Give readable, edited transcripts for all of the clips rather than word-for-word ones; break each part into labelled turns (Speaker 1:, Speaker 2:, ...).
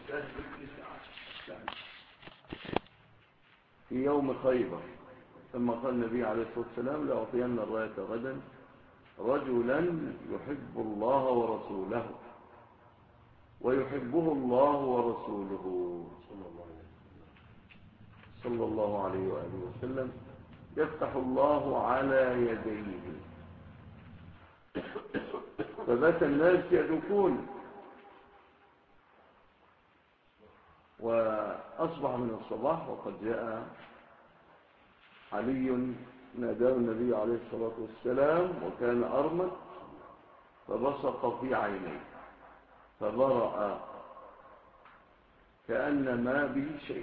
Speaker 1: في يوم خيبر ثم قال النبي عليه الصلاة والسلام لأعطين الراية غدا رجلا يحب الله ورسوله ويحبه الله ورسوله صلى الله عليه وآله وسلم يفتح الله على يديه فبات الناس يدوكون وأصبح من الصباح وقد جاء علي ناداه النبي عليه الصلاة والسلام وكان أرمد فبصق في عينيه فبرأ كأن ما به شيء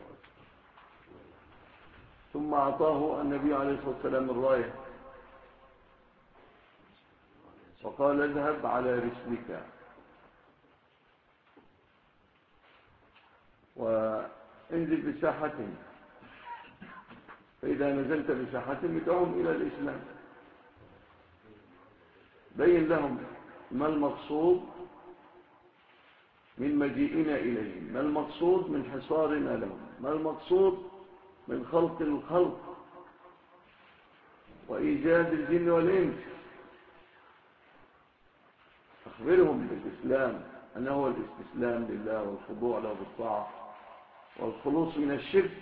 Speaker 1: ثم أعطاه النبي عليه الصلاة والسلام الراية وقال اذهب على رسلك وانزل بساحتهم فإذا نزلت بساحتهم ادعوهم إلى الإسلام بين لهم ما المقصود من مجيئنا إليهم ما المقصود من حصارنا لهم ما المقصود من خلق الخلق وإيجاد الجن والإنس أخبرهم بالإسلام أنه هو الاستسلام لله والخضوع له بالطاعة والخلوص من الشرك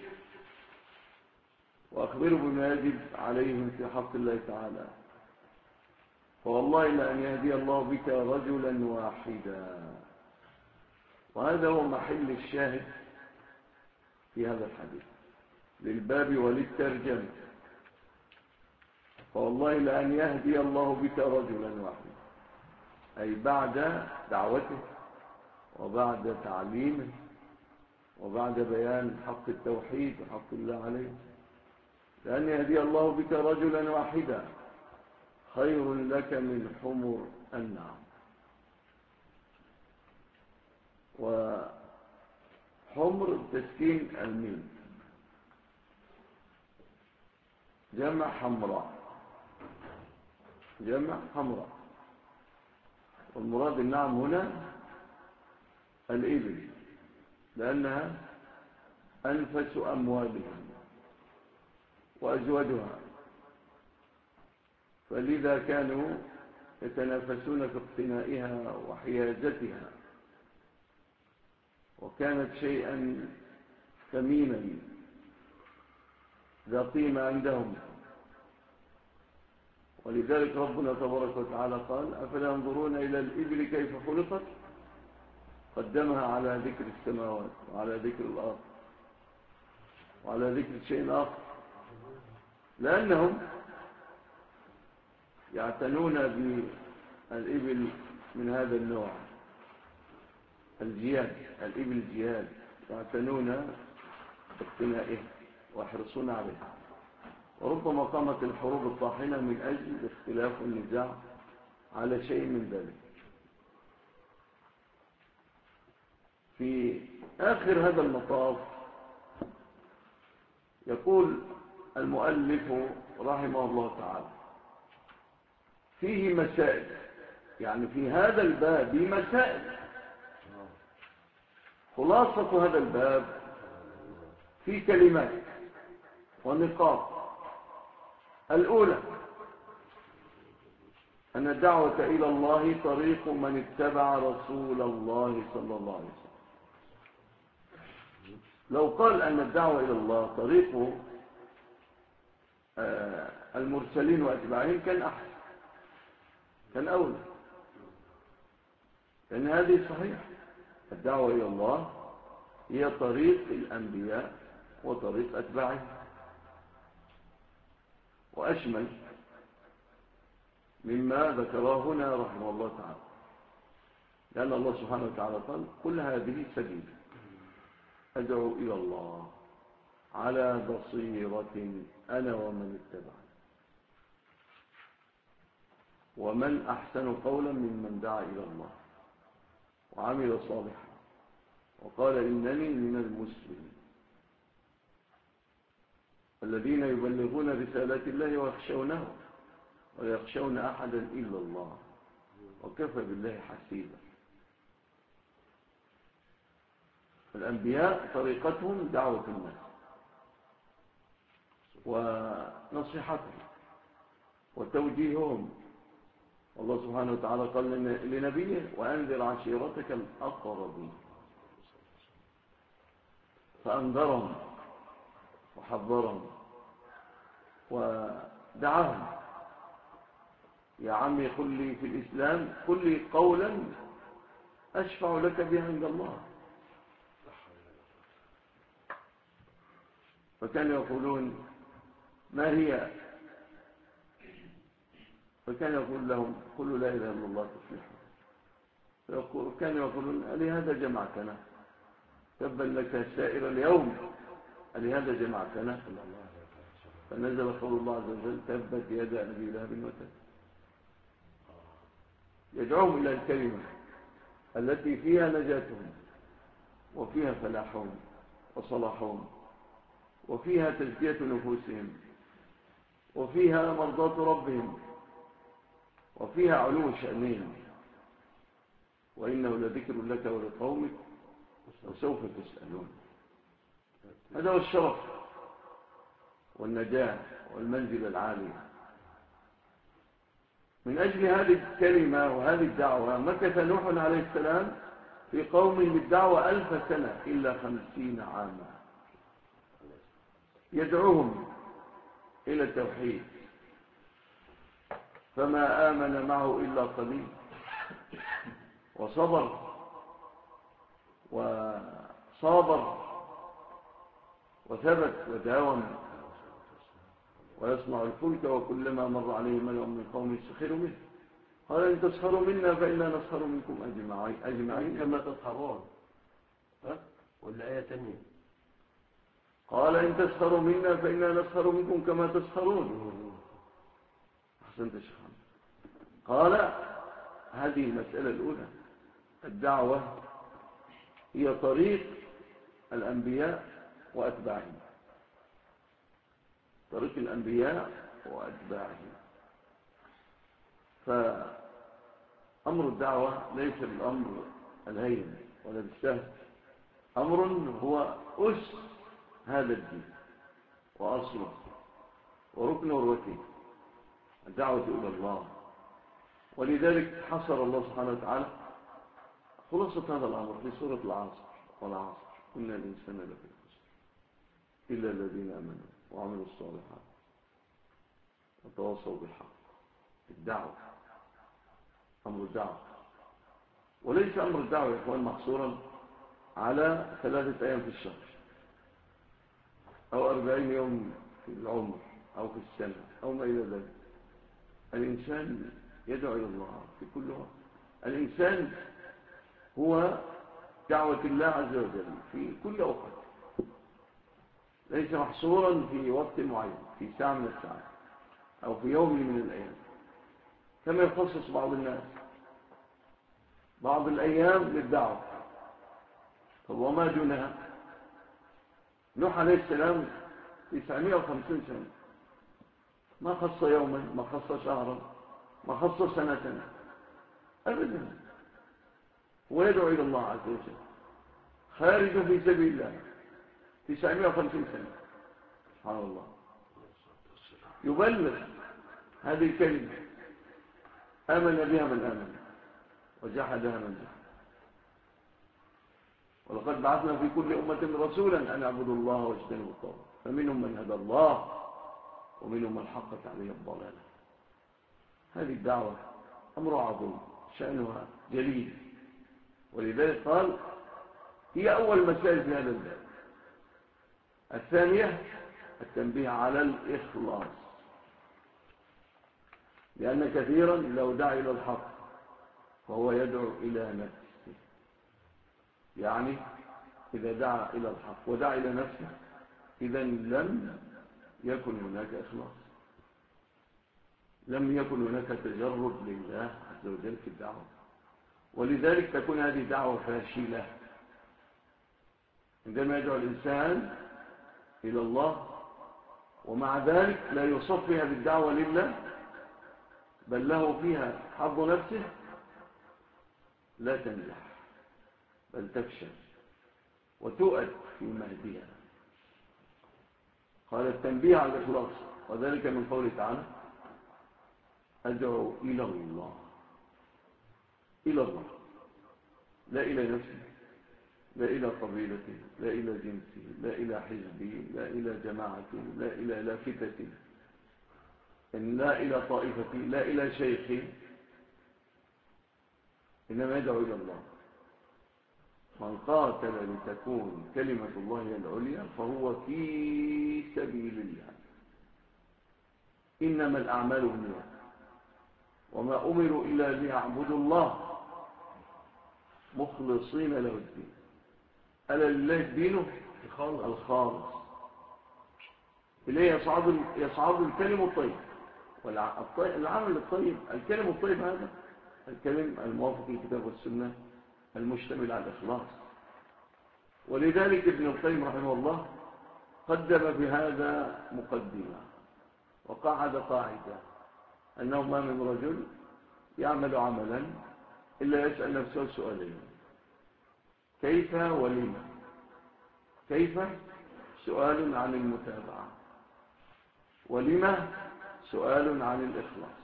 Speaker 1: وأخبروا بما يجب عليهم في حق الله تعالى فوالله لأن يهدي الله بك رجلا واحدا وهذا هو محل الشاهد في هذا الحديث للباب وللترجمة فوالله لأن يهدي الله بك رجلا واحدا أي بعد دعوته وبعد تعليمه وبعد بيان حق التوحيد وحق الله عليه لأن يهدي الله بك رجلا واحدا خير لك من حمر النعم وحمر تسكين الميم جمع حمراء جمع حمراء والمراد النعم هنا الإبل لأنها أنفس أموالهم وأزواجها فلذا كانوا يتنافسون في اقتنائها وحيازتها وكانت شيئا ثمينا ذا قيمة عندهم ولذلك ربنا تبارك وتعالى قال أفلا ينظرون إلى الإبل كيف خلقت قدمها على ذكر السماوات وعلى ذكر الأرض وعلى ذكر شيء آخر لأنهم يعتنون بالإبل من هذا النوع الجياد الإبل الجياد يعتنون باقتنائها ويحرصون عليها وربما قامت الحروب الطاحنة من أجل الاختلاف والنزاع على شيء من ذلك في آخر هذا المطاف يقول المؤلف رحمه الله تعالى فيه مسائل يعني في هذا الباب مسائل خلاصة هذا الباب في كلمات ونقاط الأولى أن الدعوة إلى الله طريق من اتبع رسول الله صلى الله عليه وسلم لو قال أن الدعوة إلى الله طريق المرسلين وأتباعهم كان أحسن كان أولى لأن هذه صحيح الدعوة إلى الله هي طريق الأنبياء وطريق أتباعهم وأشمل مما ذكره هنا رحمه الله تعالى لأن الله سبحانه وتعالى قال قل هذه سبيل أدعو إلى الله على بصيرة أنا ومن اتبعني ومن أحسن قولا ممن دعا إلى الله وعمل صالحا وقال إنني من المسلمين الذين يبلغون رسالات الله ويخشونه ويخشون أحدا إلا الله وكفى بالله حسيبا الأنبياء طريقتهم دعوة الناس ونصيحتهم وتوجيههم. والله سبحانه وتعالى قال لنبيه وأنذر عشيرتك الأقربين، فأنذرهم وحذرهم ودعاهم: يا عمي قل لي في الإسلام، قل لي قولا أشفع لك به عند الله. فكانوا يقولون ما هي؟ فكان يقول لهم قلوا لا إله إلا الله تفلحوا. كانوا يقولون ألهذا جمعتنا؟ تبا لك سائر اليوم، ألهذا جمعتنا؟ فنزل قول الله عز وجل: تبت يدا أبي لهب وتب. يدعوهم إلى الكلمة التي فيها نجاتهم وفيها فلاحهم وصلاحهم وفيها تزكية نفوسهم وفيها مرضاة ربهم وفيها علو شأنهم، وإنه لذكر لك ولقومك وسوف تسألون. هذا هو الشرف والنجاة والمنزل العالية. من أجل هذه الكلمة وهذه الدعوة مكث نوح عليه السلام في قوم بالدعوة 1000 سنة إلا 50 عاما يدعوهم إلى التوحيد، فما آمن معه إلا قليل، وصبر وصابر وثبت وداوم ويصنع الفلك وكلما مر عليه ملأ من قوم سخروا منه قال إن تسخروا منا فإنا نسخر منكم أجمعين
Speaker 2: كما تسخرون. ولا آية تانية
Speaker 1: قال إن تسخروا منا فإنا نسخر منكم كما تسخرون. أحسنت شيخ. قال هذه المسألة الأولى: الدعوة هي طريق الأنبياء وأتباعهم، طريق الأنبياء وأتباعهم. فأمر الدعوة ليس بالأمر الهين ولا بالسهل، أمر هو أس هذا الدين وأصله وركن وروته، الدعوة إلى الله. ولذلك حصر الله سبحانه وتعالى خلاصة هذا الأمر في سورة العصر: والعصر إن الإنسان لفي خسر إلا الذين آمنوا وعملوا الصالحات وتواصوا بالحق. الدعوة أمر الدعوة، وليس أمر الدعوة يا إخوان محصورا على 3 أيام في الشهر أو 40 يوم في العمر أو في السنة أو ما إلى ذلك. الإنسان يدعو إلى الله في كل وقت. الإنسان هو دعوة الله عز وجل في كل وقت، ليس محصورا في وقت معين، في ساعة من الساعات أو في يوم من الأيام، كما يخصص بعض الناس بعض الأيام للدعوة. وما دونها. نوح عليه السلام 950 سنة، ما خص يوما، ما خص شهرا، ما خص سنة أبدا. ويدعو إلى الله عز وجل خارج في سبيل الله 950 سنة. سبحان الله. يبلغ هذه الكلمة، آمن بها من آمن وجحدها من جحد. ولقد بعثنا في كل أمة رسولا أن اعبدوا الله واجتنبوا الطاغوت فمنهم من هدى الله ومنهم من حقت عليه الضلالة. هذه الدعوة أمر عظيم شأنها جليل، ولذلك قال هي أول مسائل في هذا الباب. الثانية التنبيه على الإخلاص، لأن كثيرا لو دعا إلى الحق فهو يدعو إلى نفسه. يعني إذا دعا إلى الحق ودعا إلى نفسه إذا لم يكن هناك إخلاص، لم يكن هناك تجرد لله عز وجل في الدعوة، ولذلك تكون هذه دعوة فاشلة. عندما يدعو الإنسان إلى الله ومع ذلك لا يصفي هذه الدعوة لله بل له فيها حظ نفسه لا تنجح بل تفشل. وتؤد في مهدها. قال التنبيه على الإخلاص، وذلك من قوله تعالى أدعو إلى الله، إلى الله، لا إلى نفسي، لا إلى قبيلتي، لا إلى جنسي، لا إلى حزبي، لا إلى جماعتي، لا إلى لافتتي، لا إلى طائفتي، لا إلى شيخي، إنما يدعو إلى الله. من قاتل لتكون كلمة الله هي العليا فهو في سبيل الله. إنما الأعمال بالنيات وما أمروا إلا ليعبدوا الله مخلصين له الدين. ألا لله الدين الخالص إليه يصعد الكلم الطيب والعمل الطيب. الكلم الطيب هذا الكلم الموافق للكتاب والسنة المشتمل على الإخلاص. ولذلك ابن القيم رحمه الله قدم بهذا مقدمة وقعد قاعدة أنه ما من رجل يعمل عملا إلا يسأل نفسه سؤالين: كيف ولما؟ كيف سؤال عن المتابعة، ولما سؤال عن الإخلاص.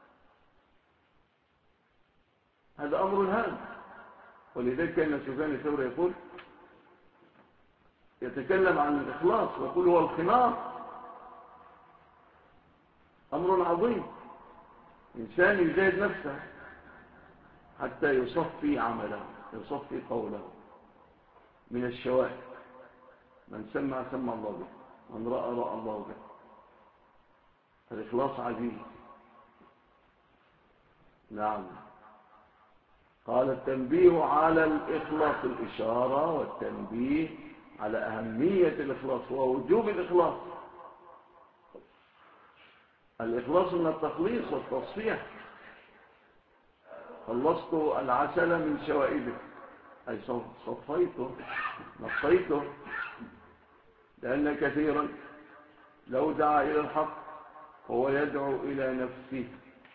Speaker 1: هذا أمر هام. ولذلك كان سفيان الثوري يقول يتكلم عن الإخلاص ويقول هو الخمار، أمر عظيم. إنسان يجاهد نفسه حتى يصفي عمله، يصفي قوله من الشوائب. من سمع سمع الله به، من رأى رأى الله به. الإخلاص عزيز. نعم. قال التنبيه على الإخلاص، الإشارة والتنبيه على أهمية الإخلاص ووجوب الإخلاص. الإخلاص من التخليص والتصفيح. خلصت العسل من شوائبه، أي صفيته نصيته. لأن كثيرا لو دعا إلى الحق هو يدعو إلى نفسه،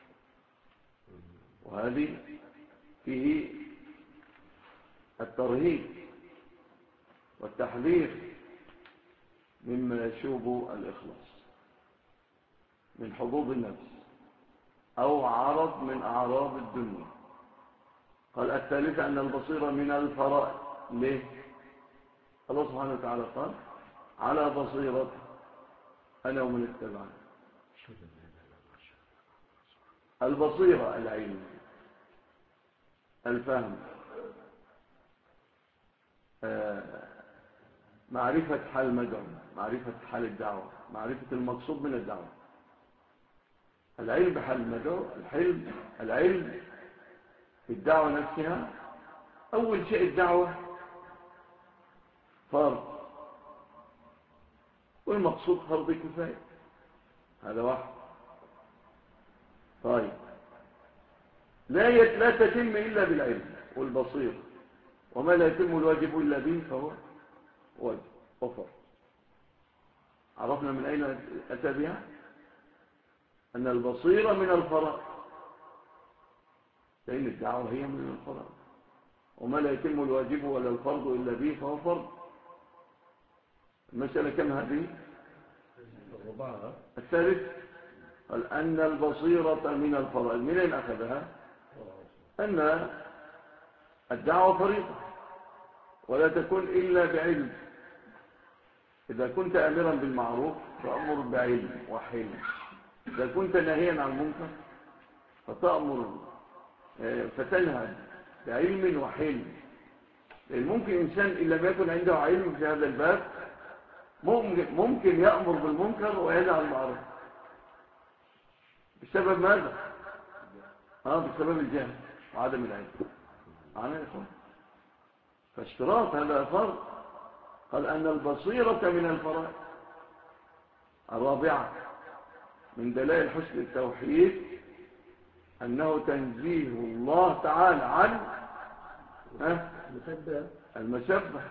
Speaker 1: وهذه فيه الترهيب والتحذير مما يشوب الإخلاص من حظوظ النفس أو عرض من أعراض الدنيا. قال الثالثة أن البصيرة من الفرائض. ليه؟ الله سبحانه وتعالى قال على بصيرة أنا ومن اتبعني. البصيرة العلم، الفهم، معرفة حال المدعو، معرفة حال الدعوة، معرفة المقصود من الدعوة. العلم بحال المدعو، العلم بالدعوة نفسها. أول شيء الدعوة فرض، والمقصود فرض كفاية، هذا واحد. طيب لا تتم إلا بالعلم والبصير، وما لا يتم الواجب إلا به فهو واجب وفرض. عرفنا من أين أتى بها؟ أن البصيرة من الفرائض، لأن الدعوة هي من الفرائض، وما لا يتم الواجب ولا الفرض إلا به فهو فرض. المسألة كم هذه؟
Speaker 2: الرباعة.
Speaker 1: الثالث قال أن البصيرة من الفرائض. من أين أخذها؟ أن الدعوة فريضة ولا تكون إلا بعلم. إذا كنت أمرا بالمعروف فأمر بعلم وحلم. إذا كنت ناهيا عن المنكر فتنهى بعلم وحلم. لأن ممكن إنسان إن لم يكن عنده علم في هذا الباب ممكن يأمر بالمنكر وينهى عن المعروف. بسبب ماذا؟ بسبب الجهل وعدم العلم. معنا يا إخوان؟ فاشتراط هذا فرض. قال أن البصيرة من الفرائض. الرابعة من دلائل حسن التوحيد أنه تنزيه الله تعالى عن المسبة.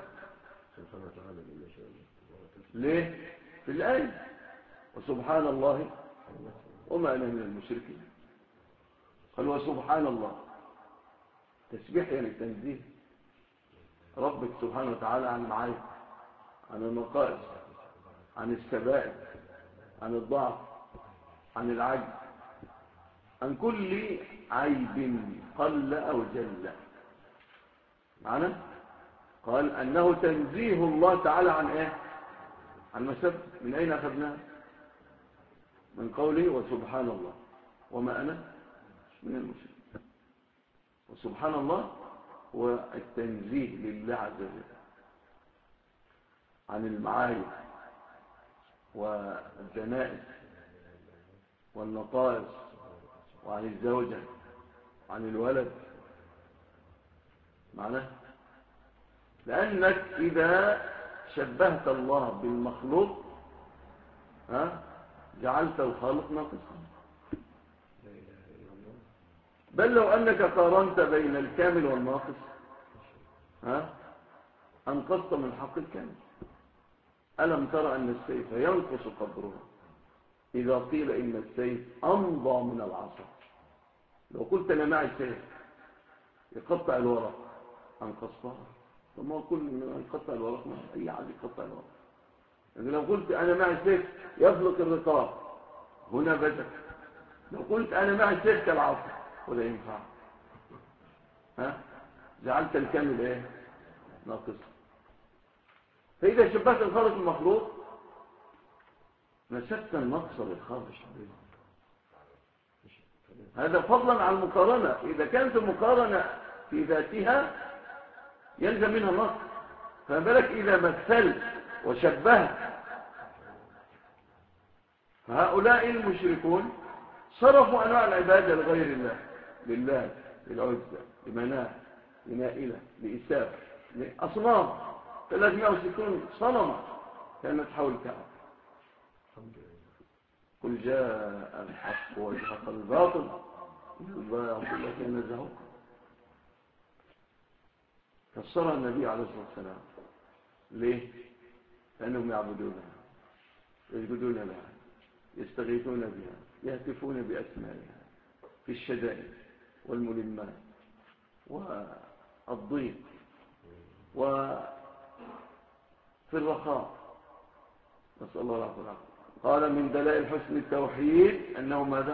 Speaker 1: ليه؟ في الآية وسبحان الله وما أنا من المشركين. قال وسبحان الله، تسبيح يعني تنزيه. ربك سبحانه وتعالى عن المعايب، عن النقائص، عن السبائل، عن الضعف، عن العجز، عن كل عيب قل أو جل. معنى قال أنه تنزيه الله تعالى عن إيه؟ عن مسبب. من أين أخذناه؟ من قوله وسبحان الله وما أنا من المشركين. وسبحان الله هو التنزيه لله عز وجل عن المعايب والدنائس والنقائص وعن الزوجة وعن الولد. معناه لأنك إذا شبهت الله بالمخلوق جعلت الخالق ناقصا. بل لو أنك قارنت بين الكامل والناقص أنقصت من حق الكامل. ألم ترى أن السيف ينقص قدره إذا قيل إن السيف أمضى من العصا؟ لو قلت أنا معي سيف يقطع الورق أنقصتها. ثم كل من يقطع الورق أي عادي يقطع الورق. يعني لو قلت أنا معي سيف يفلق الرقاب هنا بدك. لو قلت أنا معي سيف كالعصا ولا ينفع. جعلت الكامل إيه؟ ناقص. فإذا شبهت الخالق المخلوق نسبت النقص للخالق. هذا فضلا عن المقارنة. إذا كانت المقارنة في ذاتها يلزم منها نقص، فما بالك إذا مثلت وشبهت. فهؤلاء المشركون صرفوا أنواع العبادة لغير الله، لله، للعزة، لمناه، لنائلة، لإساف، لأصنام 360 صنما كانت حول الكعبة. قل جاء الحق وزهق الباطل إن الباطل كان زهوقا. فسرها النبي عليه الصلاة والسلام. ليه؟ لأنهم يعبدونها، يسجدون لها، يستغيثون بها، يهتفون بأسمائها في الشدائد والملمات والضيق وفي الرخاء. نسأل الله العافية والعافية. قال من دلائل حسن التوحيد أنه ماذا؟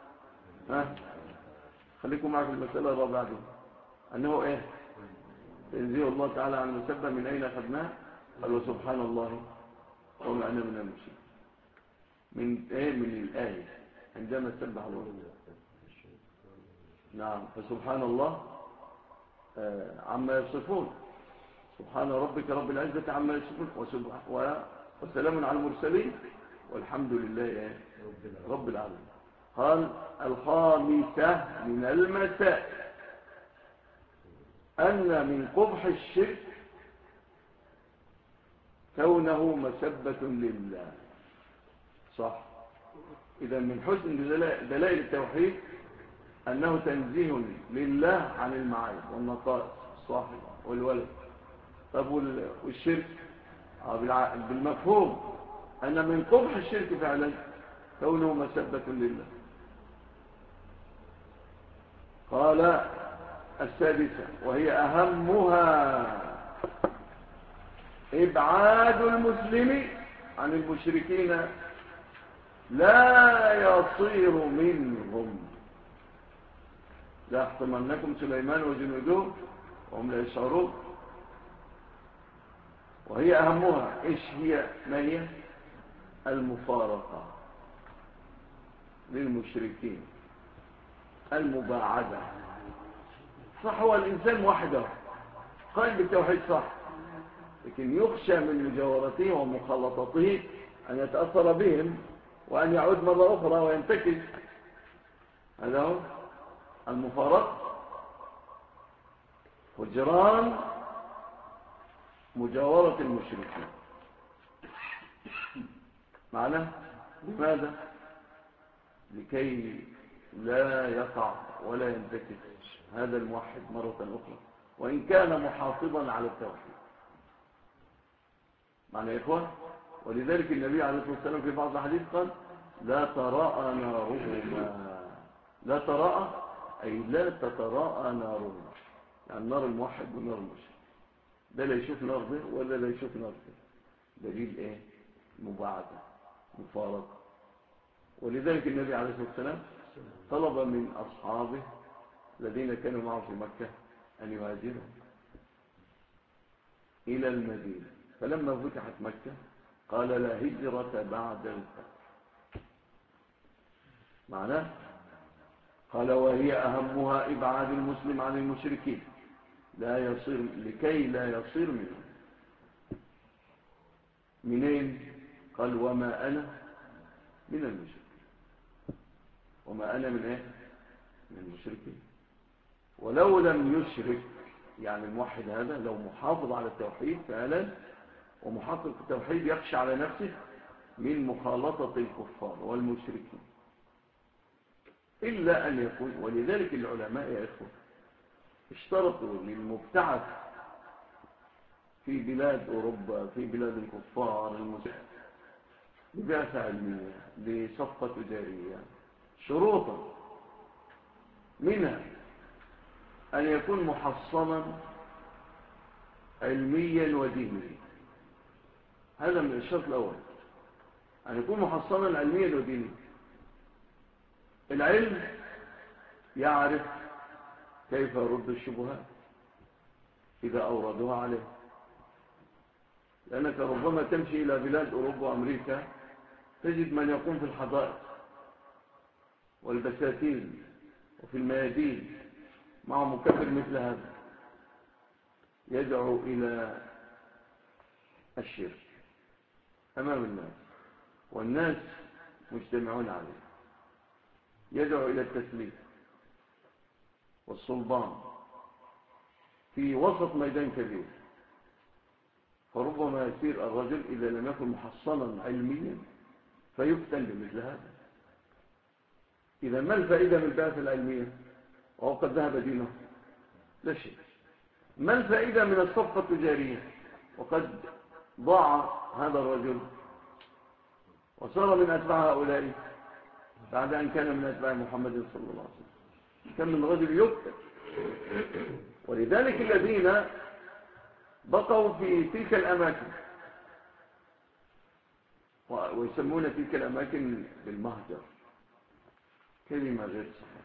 Speaker 1: خليكم معك المسألة الرابعة دي. أنه إيه؟ تنزيه الله تعالى عن المسبة. من أين أخذناه؟ قال وسبحان الله وما أنا من المشركين. من إيه؟ من الآية عندما سبح الله. نعم. فسبحان الله عما يصفون. سبحان ربك رب العزة عما يصفون وسلام على المرسلين والحمد لله رب العالمين. قال الخامسة من المسائل أن من قبح الشرك كونه مسبة لله. صح. إذا من حسن دلائل التوحيد أنه تنزيه لله عن المعايب والنقائص الصاحب والولد. طب والشرك بالمفهوم أن من قبح الشرك فعلا كونه مسبة لله. قال السادسة وهي أهمها إبعاد المسلم عن المشركين لا يصير منهم. لا يحطمنكم سليمان وجنوده وهم لا يشعرون. وهي أهمها إيش هي؟ ما هي؟ المفارقة للمشركين، المباعدة. صح هو الإنسان وحده قائم بالتوحيد صح، لكن يخشى من مجاورته ومخالطته أن يتأثر بهم وأن يعود مرة أخرى وينتكس. هذا هو المفارقة. وجران مجاورة المشركين. معنى لماذا؟ لكي لا يقع ولا ينتكس هذا الموحد مرة أخرى وإن كان محافظا على التوحيد. معنى يا إخوان. ولذلك النبي عليه الصلاة والسلام في بعض الحديث قال لا تراءى نارهما. لا تراءى أي لا تتراءى نارهما، يعني نار الموحد ونار المشرك. ده لا يشوف نار ده ولا لا يشوف نار ده. دليل ايه؟ مباعدة، مفارقة. ولذلك النبي عليه الصلاة والسلام طلب من أصحابه الذين كانوا معه في مكة أن يهاجروا إلى المدينة، فلما فتحت مكة قال لا هجرة بعد الفتح. معناه قال وهي أهمها إبعاد المسلم عن المشركين لكي لا يصير منهم. منين؟ قال وما أنا من المشركين. وما أنا من إيه؟ من المشركين. ولو لم يشرك، يعني الموحد هذا لو محافظ على التوحيد فعلا ومحقق التوحيد يخشى على نفسه من مخالطة الكفار والمشركين، إلا أن يكون. ولذلك العلماء يا إخوة اشترطوا للمبتعث في بلاد أوروبا، في بلاد الكفار المسلمين، لبعثة علمية، لصفقة تجارية، شروطا منها أن يكون محصنا علميا ودينيا. هذا من الشرط الأول، أن يكون محصنا علميا ودينيا. العلم يعرف كيف يرد الشبهات إذا أوردوها عليه، لأنك ربما تمشي إلى بلاد أوروبا وأمريكا تجد من يقوم في الحدائق والبساتين وفي الميادين مع مكبر مثل هذا يدعو إلى الشرك أمام الناس، والناس مجتمعون عليه، يدعو إلى التسليم والصلبان في وسط ميدان كبير. فربما يسير الرجل إذا لم يكن محصنا علميا فيفتن بمثل هذا. إذا ما الفائدة من البعثة العلمية وهو قد ذهب دينه؟ لا شيء. ما الفائدة من الصفقة التجارية وقد ضاع هذا الرجل وصار من أتباع هؤلاء بعد أن كان من أتباع محمد صلى الله عليه وسلم؟ كم من رجل يقتل. ولذلك الذين بقوا في تلك الأماكن ويسمون تلك الأماكن بالمهجر، كلمة غير صحيحة،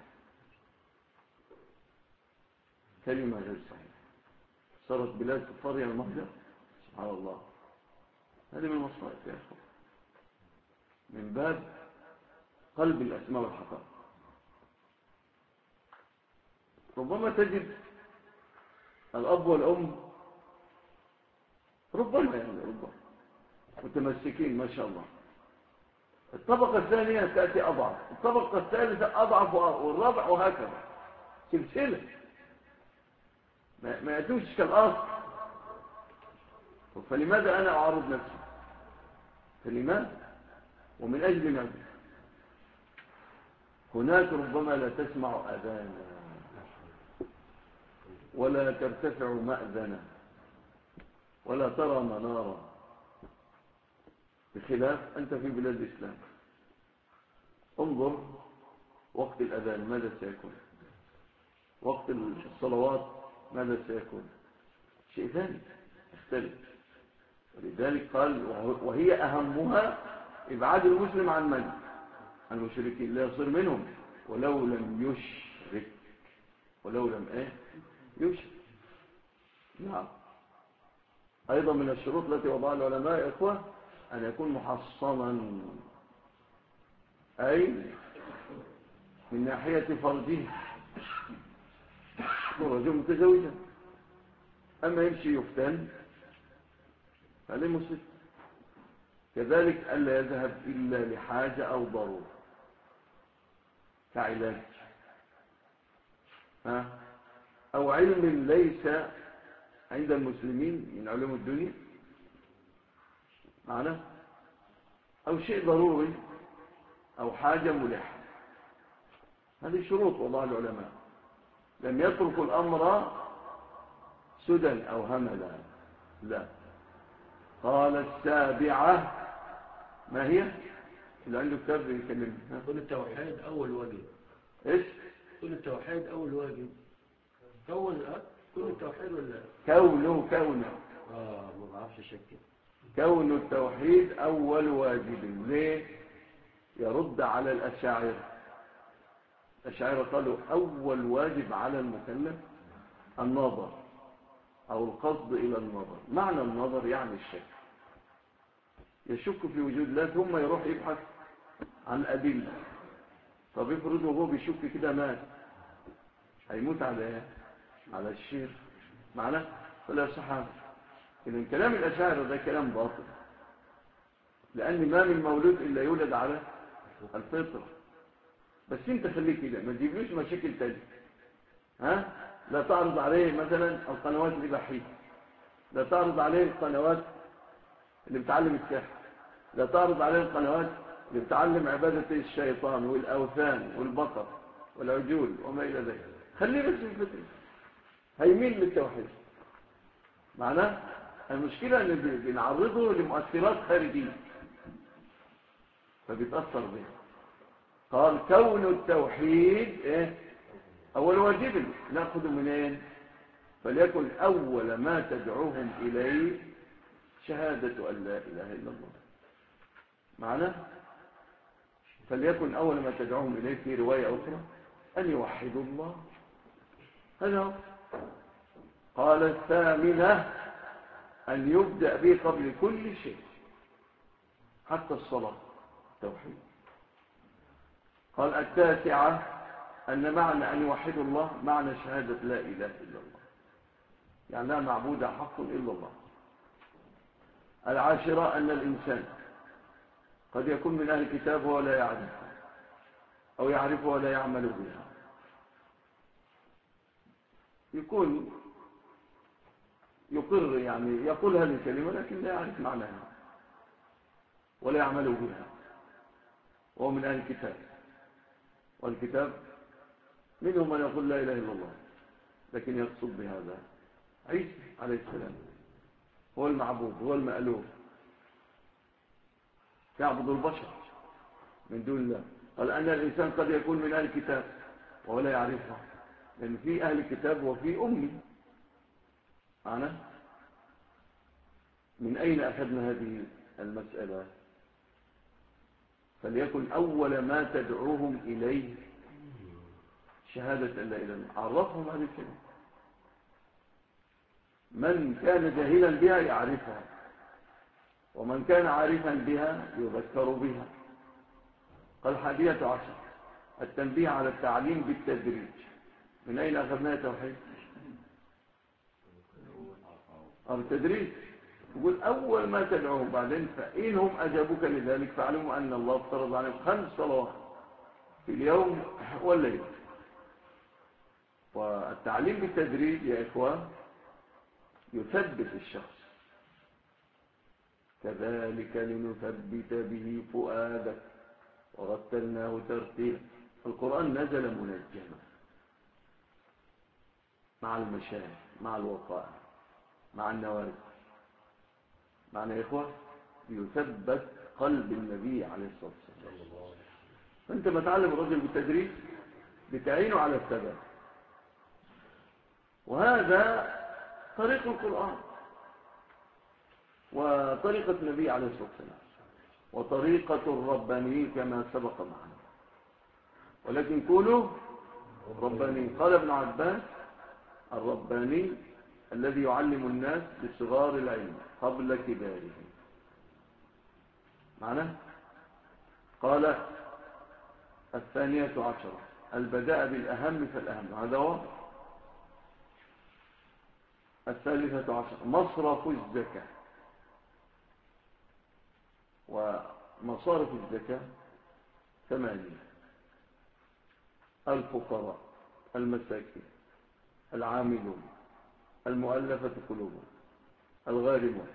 Speaker 1: كلمة غير صحيحة. صارت بلاد كفار المهجر، سبحان الله. هذه من المصائب يا أخوة، من باب قلب الأسماء والحقائق. ربما تجد الأب والأم ربما متمسكين ما شاء الله، الطبقة الثانية تأتي أضعف، الطبقة الثالثة أضعف، والرابع، وهكذا سلسلة ما يأتوش كالأصل. فلماذا أنا أعرض نفسي؟ فلماذا؟ ومن أجل ماذا؟ هناك ربما لا تسمع أذانا ولا ترتفع مأذنا ولا ترى منارا، بخلاف أنت في بلاد الإسلام. انظر وقت الأذان ماذا سيكون، وقت الصلوات ماذا سيكون، شيء ثاني يختلف. ولذلك قال وهي أهمها إبعاد المسلم عن من؟ عن المشركين، لا يصير منهم ولو لم يشرك، ولو لم يشرك. نعم. أيضا من الشروط التي وضعها العلماء يا إخوة أن يكون محصنا، أي من ناحية فرجه، رجل متزوجا. أما يمشي يفتن فليه مسلم. كذلك ألا يذهب إلا لحاجة أو ضرورة كعلاج أو علم ليس عند المسلمين من علوم الدنيا معنا، أو شيء ضروري أو حاجة ملحة. هذه شروط وضع العلماء، لم يتركوا الأمر سدى أو هملا، لا. قال السابعة، ما هي؟ اللي عنده كتاب يكلمني.
Speaker 2: قل التوحيد أول واجب.
Speaker 1: إيش؟
Speaker 2: قل التوحيد أول واجب. أول كل التوحيد ولا
Speaker 1: كونه
Speaker 2: ما بعرفش اشكل.
Speaker 1: كون التوحيد أول واجب. ليه؟ يرد على الأشاعرة. الأشاعرة قالوا أول واجب على المكلف النظر أو القصد إلى النظر. معنى النظر يعني الشك، يشك في وجود الله ثم يروح يبحث عن أدلة. طب افرض وهو بيشك كده مات، هيموت على ايه؟ على الشرك. معناه فلا صحابة. إذن كلام الأشاعرة ده كلام باطل، لأن ما من مولود إلا يولد على الفطرة. بس انت خليك كده، ما تجيبلوش مشاكل تانية. لا تعرض عليه مثلا القنوات الإباحية، لا تعرض عليه القنوات اللي بتعلم السحر، لا تعرض عليه القنوات اللي بتعلم عبادة الشيطان والأوثان والبقر والعجول وما إلى ذلك. خليه بس في الفطرة، هيميل للتوحيد. معناه المشكلة أن بنعرضه لمؤثرات خارجية فبيتأثر بها. قال كون التوحيد أول واجب. نأخذ منين؟ فليكن أول ما تدعوهم إليه شهادة أن لا إله إلا الله. معنى فليكن أول ما تدعوهم إليه في رواية أخرى أن يوحدوا الله. هذا قال الثامنة أن يبدأ به قبل كل شيء حتى الصلاة توحيد. قال التاسعة أن معنى أن يوحدوا الله معنى شهادة لا إله إلا الله، يعني لا معبود حق إلا الله. العاشرة أن الإنسان قد يكون من أهل الكتاب ولا يعرفه، أو يعرفه ولا يعمل بها. يكون يقر، يعني يقول هذه الكلمة لكن لا يعرف معناها ولا يعمل بها، وهو من أهل الكتاب. والكتاب منهم من يقول لا إله إلا الله لكن يقصد بهذا عيسى عليه السلام هو المعبود، هو المألوف، يعبد البشر من دون الله. قال أن الإنسان قد يكون من أهل الكتاب وهو لا يعرفها، لأن في أهل الكتاب وفي أمي. معنى من أين أخذنا هذه المسألة؟ فليكن أول ما تدعوهم إليه شهادة أن لا إله إلا الله. عرفهم هذه الكلمة. من كان جاهلا بها يعرفها، ومن كان عارفا بها يذكر بها. قال 11 التنبيه على التعليم بالتدريج. من أين أخذناها توحيد؟ بالتدريج. يقول أول ما تدعوهم، بعدين فإنهم أجابوك لذلك فاعلموا أن الله افترض عليهم 5 صلوات في اليوم والليل. والتعليم بالتدريج يا إخوان يثبت الشخص. كذلك لنثبت به فؤادك ورتلناه ترتيلا. القرآن نزل منجما مع المشاهد، مع الوقائع، مع النوازل. معنى يا إخوة يثبت قلب النبي عليه الصلاة والسلام. فأنت ما تعلم الرجل بالتدريج بتعينه على الثبات. وهذا طريق القرآن وطريقة النبي عليه الصلاة والسلام وطريقة الربانيين كما سبق معنا. ولكن كونوا ربانيين. قال ابن عباس الرباني الذي يعلم الناس بصغار العلم قبل كبارهم. معنى قال 12 البداء بالأهم فالأهم. هذا هو 13 مصرف الزكاة. ومصارف الزكاة 8: الفقراء، المساكين، العاملون، المؤلفة قلوبهم، الغارمون،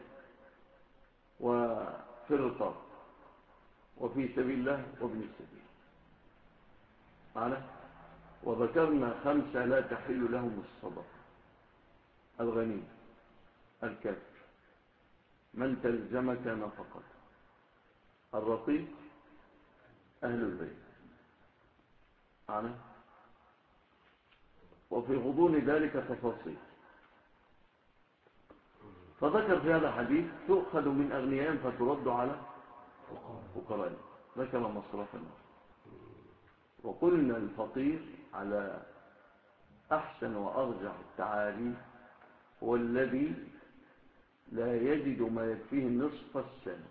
Speaker 1: وفي الرقاب، وفي سبيل الله، وابن السبيل. معنا؟ وذكرنا 5 لا تحل لهم الصدقة: الغني، الكافر، من تلزمك نفقته، الرقيق، أهل البيت. معنا؟ وفي غضون ذلك تفاصيل. فذكر في هذا الحديث تؤخذ من أغنيائهم فترد على فقراء. ذكر مصرفا. وقلنا الفقير على أحسن وأرجح التعاريف هو الذي لا يجد ما يكفيه نصف السنة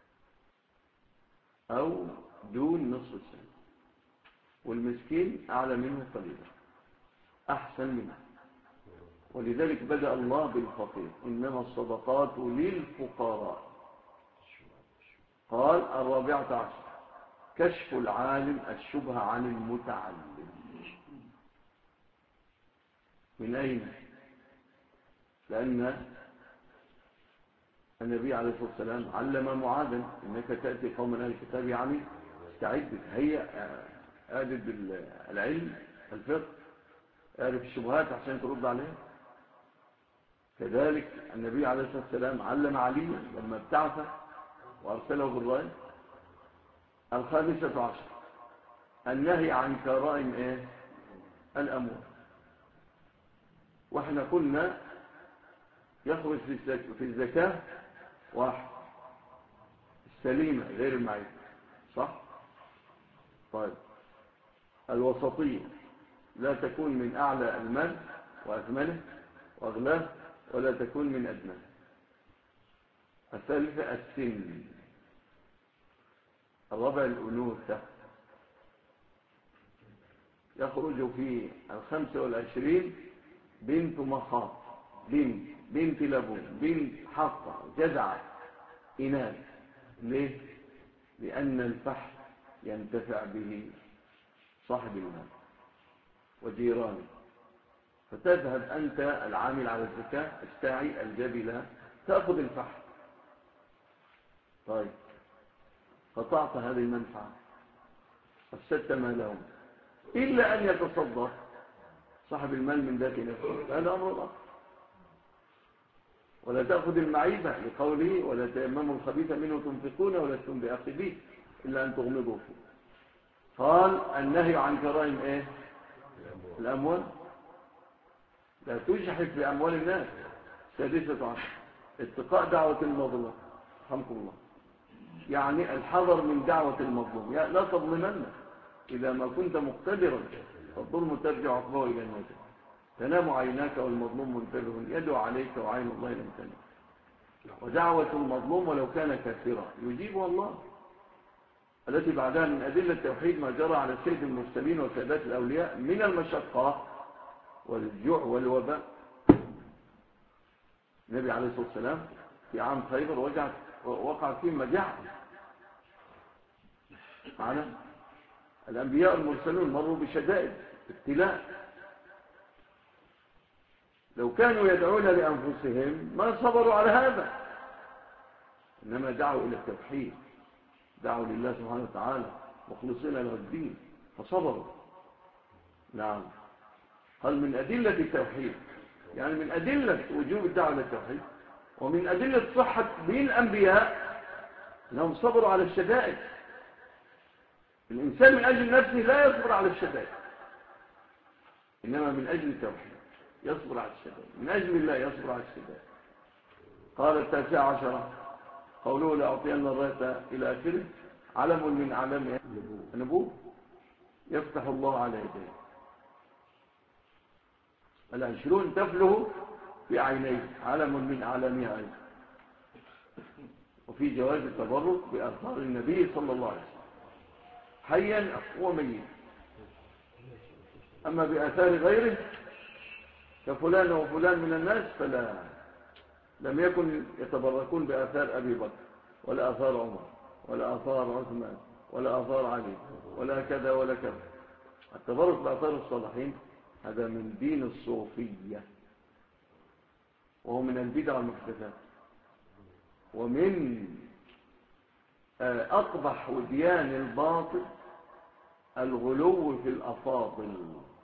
Speaker 1: أو دون نصف السنة، والمسكين أعلى منه قليلا أحسن منه. ولذلك بدأ الله بالفقير، إنما الصدقات للفقراء. قال 14 كشف العالم الشبهة عن المتعلم. من أين؟ لأن النبي عليه الصلاة والسلام علم معاذا إنك تأتي قوم أهل الكتاب، يعني استعد هيئ أدب العلم الفقه، اعرف الشبهات عشان ترد عليها. كذلك النبي عليه الصلاة والسلام علم علي لما ابتعث وأرسله بالراية. 15 النهي عن كرائم الأموال. واحنا قلنا يخرج في الزكاة واحد السليمة غير المعيب، صح؟ طيب الوسطية لا تكون من أعلى المال وأثمنه وأغلاه، ولا تكون من أدناه. الثالثة السن. الرابع الأنوثة. يخرج في 25 بنت مخاط، بنت لبون، بنت حقة، جزعة، إناث. ليه؟ لأن الفحل ينتفع به صاحب المال وجيرانه. فتذهب أنت العامل على الزكاة الساعي الجبلة تأخذ الفحل. طيب قطعت هذه المنفعة، أفسدت مالهم، إلا أن يتصدق صاحب المال من ذات نفسه، هذا أمر الله. ولا تأخذ المعيبة لقوله ولا تيمموا الخبيث منه تنفقون ولستم بآخذيه إلا أن تغمضوا فيه. قال النهي عن كرائم الأموال. لا تجحف بأموال الناس. 16 اتقاء دعوة المظلوم. رحمكم الله. يعني الحذر من دعوة المظلوم. لا تظلمن إذا ما كنت مقتدرا، فالظلم ترجع عقبه إلى الناس. تنام عيناك والمظلوم منتبه يدعو عليك وعين الله لم تنم. ودعوة المظلوم ولو كان كافرا يجيبها الله. التي بعدها من أدلة التوحيد ما جرى على سيد المرسلين وسادات الأولياء من المشقة والجوع والوباء. النبي عليه الصلاة والسلام في عام خيبر وقع فيه مجاعة. معنا الأنبياء المرسلون مروا بشدائد ابتلاء. لو كانوا يدعون لأنفسهم ما صبروا على هذا، إنما دعوا إلى التوحيد، دعوا لله سبحانه وتعالى مخلصين له الدين فصبروا. نعم. قال من أدلة التوحيد، يعني من أدلة وجوب الدعوة للتوحيد، ومن أدلة صحة دين الأنبياء أنهم صبروا على الشدائد. الإنسان من أجل نفسه لا يصبر على الشدائد، إنما من أجل التوحيد يصبر على الشدائد، من أجل الله يصبر على الشدائد. قال 19 قوله لأعطينا الراية إلى آخره علم من أعلام النبوة يفتح الله على يديه. 20 تفله في عينيه علم من أعلامها أيضا. وفي جواز التبرك بأثار النبي صلى الله عليه وسلم حيا وميتا. أما بآثار غيره كفلان وفلان من الناس فلا، لم يكن يتبركون بآثار أبي بكر ولا آثار عمر ولا آثار عثمان ولا آثار علي ولا كذا ولا كذا. التبرك بآثار الصالحين هذا من دين الصوفية، وهو من البدع والمحدثات، ومن أقبح وديان الباطل الغلو في الأفاضل.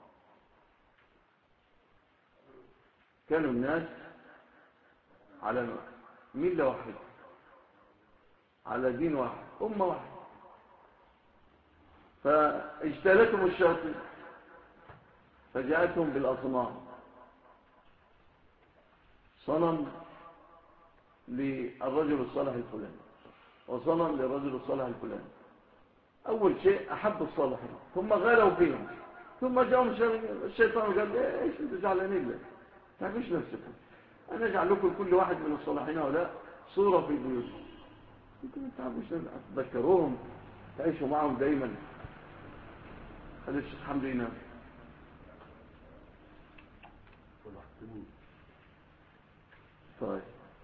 Speaker 1: كانوا الناس على ملة واحدة، على دين واحد، أمة واحدة، فاجتالتهم الشياطين فجاءتهم بالأصنام. صنم للرجل الصالح الفلاني وصنم للرجل الصالح الفلاني. أول شيء أحب الصالحين ثم غالوا فيهم، ثم جاءهم الشيطان وقال ايش انتوا زعلانين ليه؟ تعملش نفسكم، أنا أجعل لكم كل واحد من الصالحين هؤلاء صورة في بيوتهم، انتوا ما تعملوش، تذكروهم، تعيشوا معهم دايما. خلي الشيخ حمدي ينام. طيب،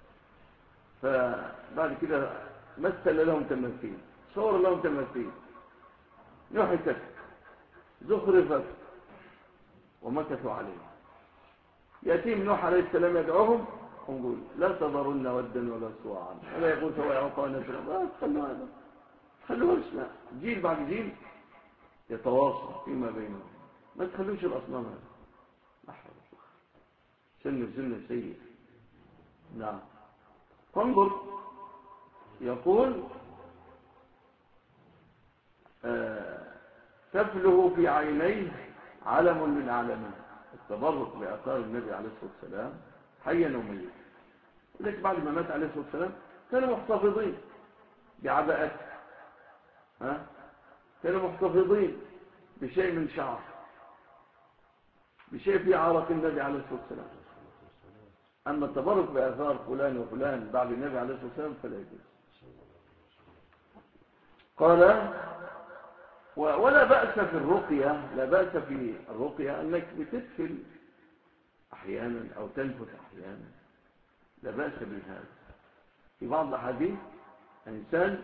Speaker 1: فبعد كده مثل لهم تماثيل، صور لهم تماثيل نحتت زخرفت ومكثوا عليه. يأتيهم نوح عليه السلام يدعوهم ونقول لا تضرن ودا ولا سواعا ولا يغوث ويعوق ونسرا، لا تخلوا هذا، خلوه اسمع جيل بعد جيل يتواصل فيما بينهم، ما تخلوش الأصنام هذا أحفظ سنة سيء. نعم. فانظر يقول تفله في عينيه علم من أعلامه، التبرك بآثار النبي عليه الصلاة والسلام حيا وميتا. لذلك بعد ما مات عليه الصلاة والسلام كانوا محتفظين بعباءته، كانوا محتفظين بشيء من شعر، بشيء في عرق النبي عليه الصلاة والسلام. أما التبرك بآثار فلان وفلان بعد النبي عليه الصلاة والسلام فلا يجوز. قال ولا بأس في الرقية، لا بأس في الرقية أنك بتدفل أحيانا أو تنفت أحيانا، لا بأس بهذا. في بعض الأحاديث إنسان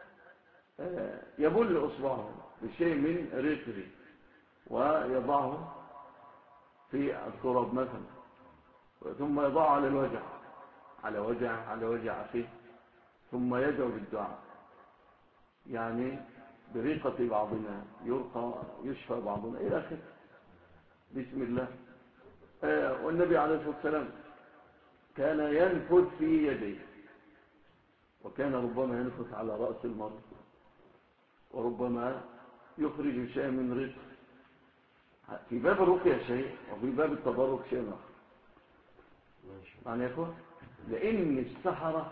Speaker 1: يبل إصبعه بشيء من ريقه ويضعه في التراب مثلا، ثم يضعه على الوجع، على وجع أخيه، ثم يدعو بالدعاء، يعني بريقة بعضنا يرقى يشفى بعضنا إلى آخره، بسم الله. والنبي عليه الصلاة والسلام كان ينفث في يديه، وكان ربما ينفث على رأس المرض، وربما يخرج شيء من ريقه. في باب الرقية شيء، وفي باب التبرك شيء آخر. معنى يكون لأن السحرة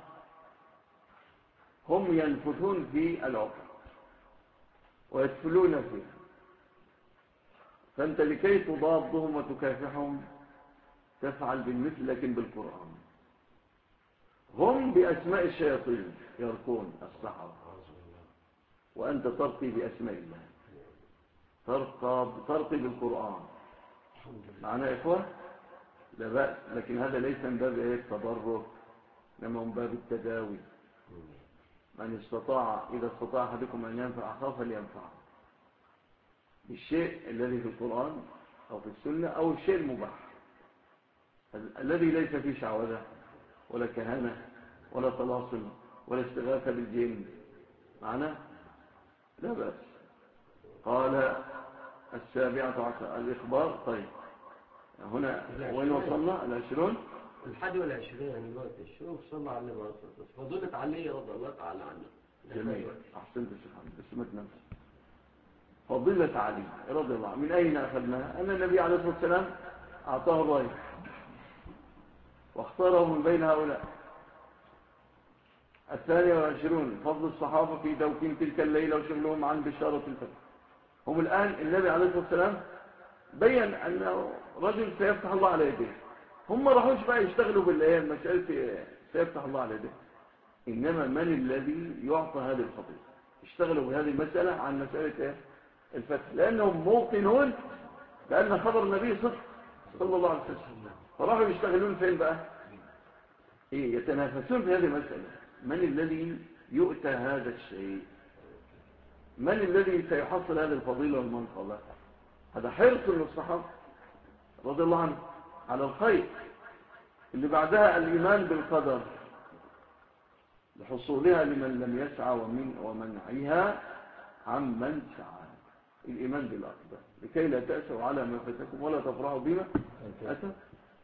Speaker 1: هم ينفثون في العقل ويدفلون فيها، فأنت لكي تضادهم وتكافحهم تفعل بالمثل لكن بالقرآن. هم بأسماء الشياطين يرقون السحرة، وأنت ترقي بأسماء الله، ترقي بالقرآن. معنى يا إخوة لا بأس، لكن هذا ليس من باب التبرك، إنما من باب التداوي. من استطاع، إذا استطاع أحدكم أن ينفع أخاه فلينفعه بالشيء الذي في القرآن أو في السنة أو الشيء المباح الذي ليس فيه شعوذة ولا كهانة ولا طلاسم ولا استغاثة بالجن، معنى لا بأس. قال 17 الإخبار. طيب هنا وين وصلنا؟ 20
Speaker 2: 21 يعني مرة 20 وصلنا على النبي فضلت علي رضي الله تعالى عنه.
Speaker 1: جميل، أحسنت يا شيخ محمد، اسمك نفسه فضيلة علي رضي الله عنه. من أين أخذناها؟ أن النبي عليه الصلاة والسلام أعطاه الرأي واختاره من بين هؤلاء. 22 فضل الصحابة في توكين تلك الليلة وشغلهم عن بشارة الفتح. هم الآن النبي عليه الصلاة والسلام بيّن أنه رجل سيفتح الله على يديه، هم ما راحوش بقى يشتغلوا بالليل مسألة سيفتح الله على يديه، إنما من الذي يعطى هذه الفضيلة؟ اشتغلوا بهذه المسألة عن مسألة الفتح، لأنهم موقنون بأن خبر النبي صدق صلى الله عليه وسلم، فراحوا يشتغلون فين بقى؟ يتنافسون في هذه المسألة، من الذي يؤتى هذا الشيء؟ من الذي سيحصل هذه الفضيلة والمنقبة؟ هذا حرص من الصحابة رضي الله عنه على الخير. اللي بعدها الإيمان بالقدر لحصولها لمن لم يسعى ومنعها عمن سعى. الإيمان بالأقدار لكي لا تأسوا على ما فاتكم ولا تفرحوا بما أتى.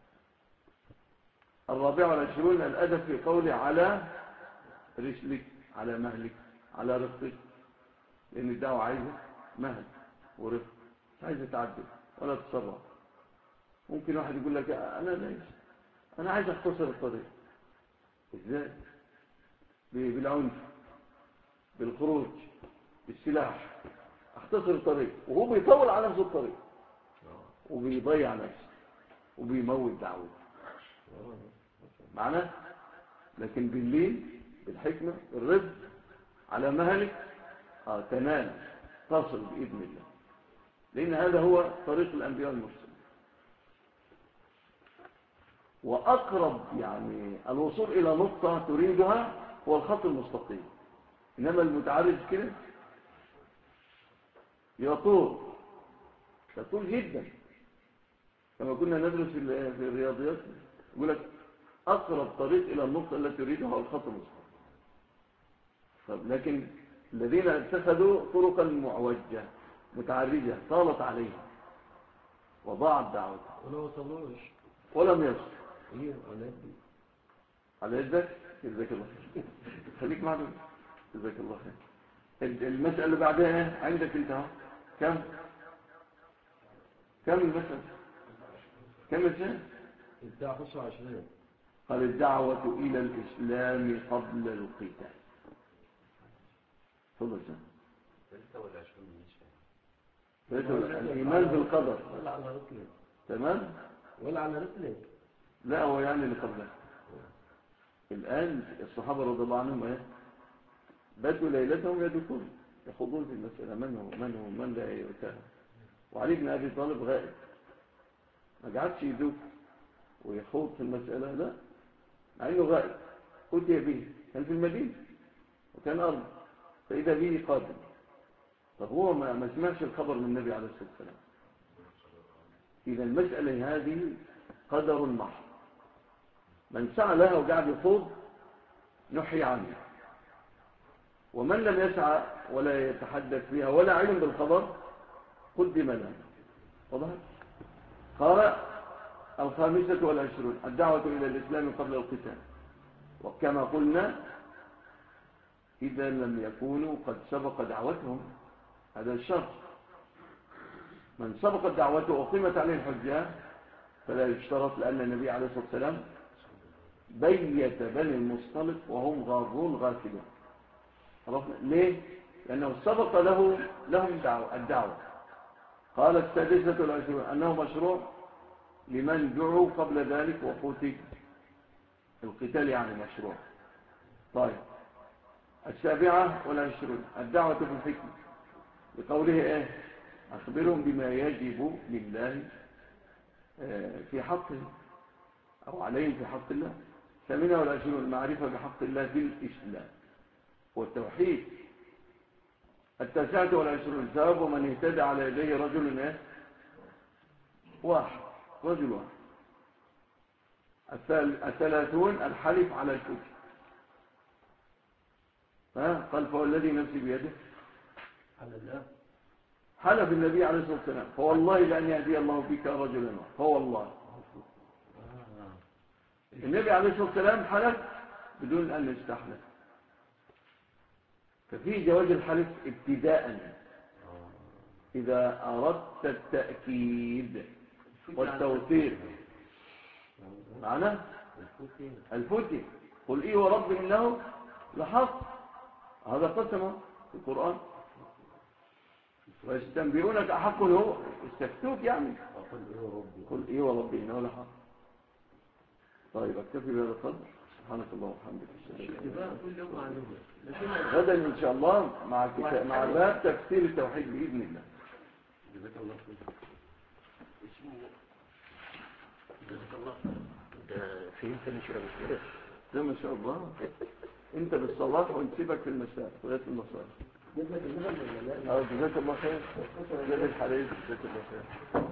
Speaker 1: 24 الأدب في قوله على رسلك، على مهلك، على رفقك، لأن الدعوة عايزة مهل ورفق، مش عايزة تعدل ولا تسرع. ممكن واحد يقول لك أنا عايز أختصر الطريق، ازاي؟ بالعنف، بالخروج، بالسلاح، اختصر الطريق، وهو بيطول على نفسه الطريق وبيضيع نفسه وبيموت دعوته معنا. لكن بالليل بالحكمة بالرفق على مهلك تنال تصل بإذن الله، لأن هذا هو طريق الأنبياء المرسلين. وأقرب يعني الوصول إلى نقطة تريدها هو الخط المستقيم، إنما المتعرج كده يطول جدا. كما كنا ندرس في الرياضيات يقول لك أقرب طريق إلى النقطة التي تريدها هو الخط المستقيم. لكن الذين اتخذوا طرقا معوجة متعرجة طالت عليهم وضاعت دعوتهم
Speaker 2: ولا وصلوش
Speaker 1: ولم يصل.
Speaker 2: ايه على يدي
Speaker 1: على يدك جزاك الله خير. خليك معنا جزاك الله خير. المسألة اللي بعدها عندك انت اهو. كم المسألة؟ كم السنة؟
Speaker 2: بتاع 25.
Speaker 1: قال الدعوة إلى الإسلام قبل القتال. تفضل سنة 23 الإيمان بالقدر
Speaker 2: ولا على رسلك
Speaker 1: تمام؟
Speaker 2: ولا على رسلك.
Speaker 1: لا هو يعني اللي قبله. الآن الصحابة رضي الله عنهم باتوا ليلتهم يدخلون يخوضون في المسألة من لا يؤتاها. وعلي بن أبي طالب غائب ما قعدش يدوك ويخوض في المسألة، لا، مع إنه غائب. أتي به كان في المدينة وكان أرض، فإذا به قادم. طب هو ما سمعش الخبر من النبي عليه الصلاة والسلام. إذا المسألة هذه قدر محض، من سعى لها وقعد يخوض نحي عنه، ومن لم يسعى ولا يتحدث فيها ولا علم بالخبر قدم له. واضح؟ قال 25 الدعوة إلى الإسلام قبل القتال. وكما قلنا إذا لم يكونوا قد سبق دعوتهم، هذا الشرط. من سبقت دعوته وقيمت عليه الحجة فلا يشترط، لأن النبي عليه الصلاة والسلام بيت بني المصطلق وهم غارون غافلون. عرفنا ليه؟ لأنه سبق لهم الدعوة. قال 26 أنه مشروع لمن دعوا قبل ذلك وقتل. القتال يعني مشروع. طيب 27 الدعوة بالحكمة، بقوله ايه؟ أخبرهم بما يجب لله في حقه أو عليهم في حق الله. 28 المعرفة بحق الله في الإسلام والتوحيد. 29 ثواب من اهتدى على يديه رجل واحد. 30 الحلف على الكفر. قال فوالذي نفسي بيده
Speaker 2: على الله
Speaker 1: حلف النبي عليه الصلاة والسلام فوالله لأن يهدي الله بك رجلا واحد. فوالله النبي عليه الصلاة والسلام حلف بدون أن يستحلف. ففي جواز الحلف ابتداء إذا أردت التأكيد والتوثيق. معنى الفتي قل إيه ورب إنه لحق، هذا قسمه في القرآن. ويستنبئونك أحق هو، استفتوك يعني قل إيه ورب إنه لحق. طيب اكتفي بهذا القدر. سبحانك الله وبحمدك.
Speaker 2: كل يوم معلومة.
Speaker 1: غدا إن شاء الله مع باب تفسير التوحيد بإذن الله.
Speaker 2: جزاك الله خير. اسمه جزاك الله ده فهمت مش كده.
Speaker 1: ده ما شاء الله انت بالصلاح ونسيبك في المساء لغايه المصالح. جزاك الله خير. جزاك الله خير. جزاك الله خير.